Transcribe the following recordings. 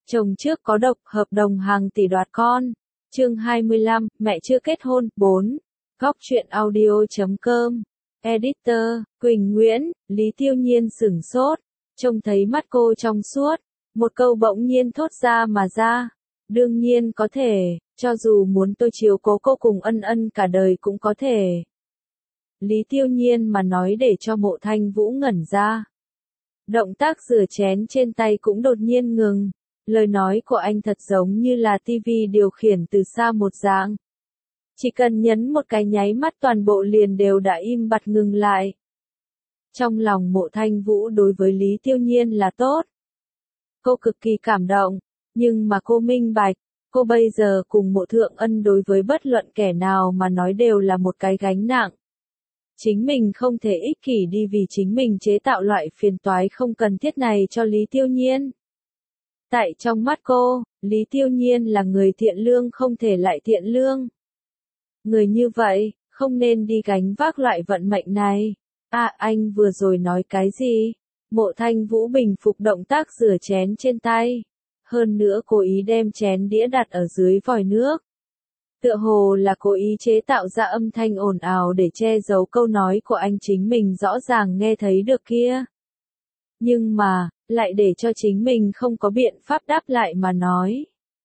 Chồng trước có độc, hợp đồng hàng tỷ đoạt con. Chương 25, mẹ chưa kết hôn. 4. Góc truyện audio.com. Editor, Quỳnh Nguyễn. Lý Tiêu Nhiên sửng sốt, trông thấy mắt cô trong suốt, một câu bỗng nhiên thốt ra mà ra. Đương nhiên có thể, cho dù muốn tôi chiếu cố cô cùng Ân Ân cả đời cũng có thể. Lý Tiêu Nhiên mà nói để cho Mộ Thanh Vũ ngẩn ra. Động tác rửa chén trên tay cũng đột nhiên ngừng. Lời nói của anh thật giống như là tivi điều khiển từ xa một dạng. Chỉ cần nhấn một cái nháy mắt toàn bộ liền đều đã im bặt ngừng lại. Trong lòng Mộ Thanh Vũ đối với Lý Tiêu Nhiên là tốt. Cô cực kỳ cảm động, nhưng mà cô minh bạch, cô bây giờ cùng Mộ Thượng Ân đối với bất luận kẻ nào mà nói đều là một cái gánh nặng. Chính mình không thể ích kỷ đi vì chính mình chế tạo loại phiền toái không cần thiết này cho Lý Tiêu Nhiên. Tại trong mắt cô, Lý Tiêu Nhiên là người thiện lương không thể lại thiện lương. Người như vậy, không nên đi gánh vác loại vận mệnh này. À, anh vừa rồi nói cái gì? Mộ Thanh Vũ bình phục động tác rửa chén trên tay. Hơn nữa cố ý đem chén đĩa đặt ở dưới vòi nước. Tựa hồ là cố ý chế tạo ra âm thanh ồn ào để che giấu câu nói của anh chính mình rõ ràng nghe thấy được kia. Nhưng mà, lại để cho chính mình không có biện pháp đáp lại mà nói.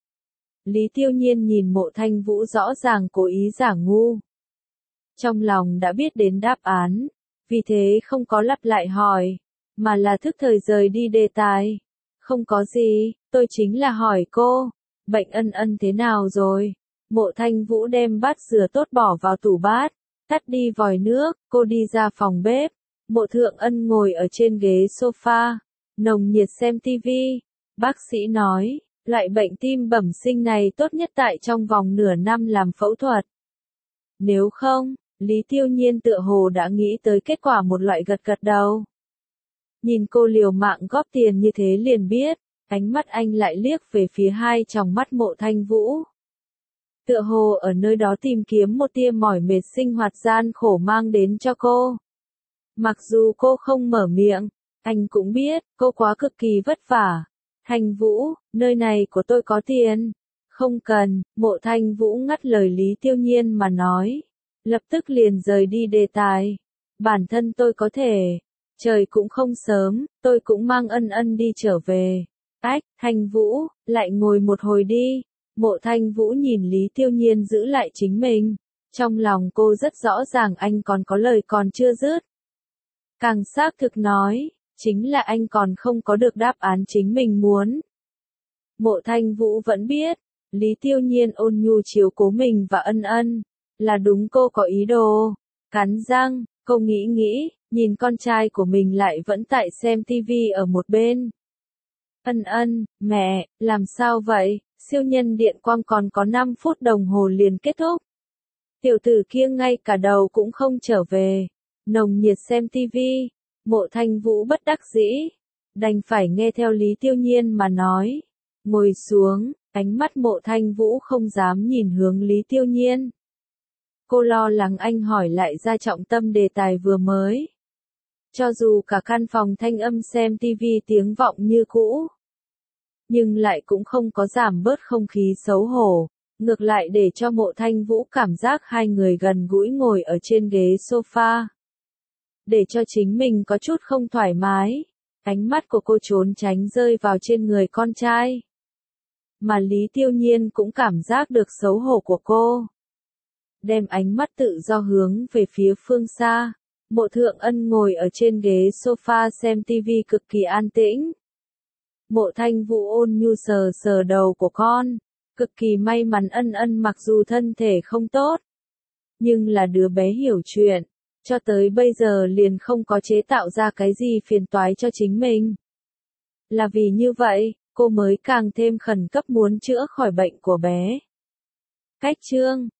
Lý Tiêu Nhiên nhìn Mộ Thanh Vũ rõ ràng cố ý giả ngu. Trong lòng đã biết đến đáp án, vì thế không có lặp lại hỏi, mà là thức thời rời đi đề tài. Không có gì, tôi chính là hỏi cô, bệnh Ân Ân thế nào rồi? Mộ Thanh Vũ đem bát rửa tốt bỏ vào tủ bát, tắt đi vòi nước, cô đi ra phòng bếp. Mộ Thượng Ân ngồi ở trên ghế sofa, nồng nhiệt xem tivi. Bác sĩ nói, loại bệnh tim bẩm sinh này tốt nhất tại trong vòng nửa năm làm phẫu thuật. Nếu không, Lý Tiêu Nhiên tựa hồ đã nghĩ tới kết quả một loại gật gật đầu. Nhìn cô liều mạng góp tiền như thế liền biết, ánh mắt anh lại liếc về phía hai tròng mắt Mộ Thanh Vũ. Tựa hồ ở nơi đó tìm kiếm một tia mỏi mệt sinh hoạt gian khổ mang đến cho cô. Mặc dù cô không mở miệng, anh cũng biết, cô quá cực kỳ vất vả. Thanh Vũ, nơi này của tôi có tiền. Không cần, Mộ Thanh Vũ ngắt lời Lý Tiêu Nhiên mà nói. Lập tức liền rời đi đề tài. Bản thân tôi có thể. Trời cũng không sớm, tôi cũng mang Ân Ân đi trở về. Ách, Thanh Vũ, lại ngồi một hồi đi. Mộ Thanh Vũ nhìn Lý Tiêu Nhiên giữ lại chính mình. Trong lòng cô rất rõ ràng anh còn có lời còn chưa dứt. Càng xác thực nói, chính là anh còn không có được đáp án chính mình muốn. Mộ Thanh Vũ vẫn biết, Lý Tiêu Nhiên ôn nhu chiếu cố mình và Ân Ân, là đúng cô có ý đồ. Cắn răng, cô nghĩ, nhìn con trai của mình lại vẫn tại xem tivi ở một bên. Ân Ân, mẹ, làm sao vậy, siêu nhân điện quang còn có 5 phút đồng hồ liền kết thúc. Tiểu tử kia ngay cả đầu cũng không trở về. Nồng nhiệt xem tivi, Mộ Thanh Vũ bất đắc dĩ, đành phải nghe theo Lý Tiêu Nhiên mà nói. Ngồi xuống, ánh mắt Mộ Thanh Vũ không dám nhìn hướng Lý Tiêu Nhiên. Cô lo lắng anh hỏi lại ra trọng tâm đề tài vừa mới. Cho dù cả căn phòng thanh âm xem tivi tiếng vọng như cũ, nhưng lại cũng không có giảm bớt không khí xấu hổ, ngược lại để cho Mộ Thanh Vũ cảm giác hai người gần gũi ngồi ở trên ghế sofa. Để cho chính mình có chút không thoải mái, ánh mắt của cô trốn tránh rơi vào trên người con trai. Mà Lý Tiêu Nhiên cũng cảm giác được xấu hổ của cô. Đem ánh mắt tự do hướng về phía phương xa, Mộ Thượng Ân ngồi ở trên ghế sofa xem tivi cực kỳ an tĩnh. Mộ Thanh Vũ ôn nhu sờ sờ đầu của con, cực kỳ may mắn Ân Ân mặc dù thân thể không tốt, nhưng là đứa bé hiểu chuyện. Cho tới bây giờ liền không có chế tạo ra cái gì phiền toái cho chính mình. Là vì như vậy, cô mới càng thêm khẩn cấp muốn chữa khỏi bệnh của bé. Cách chương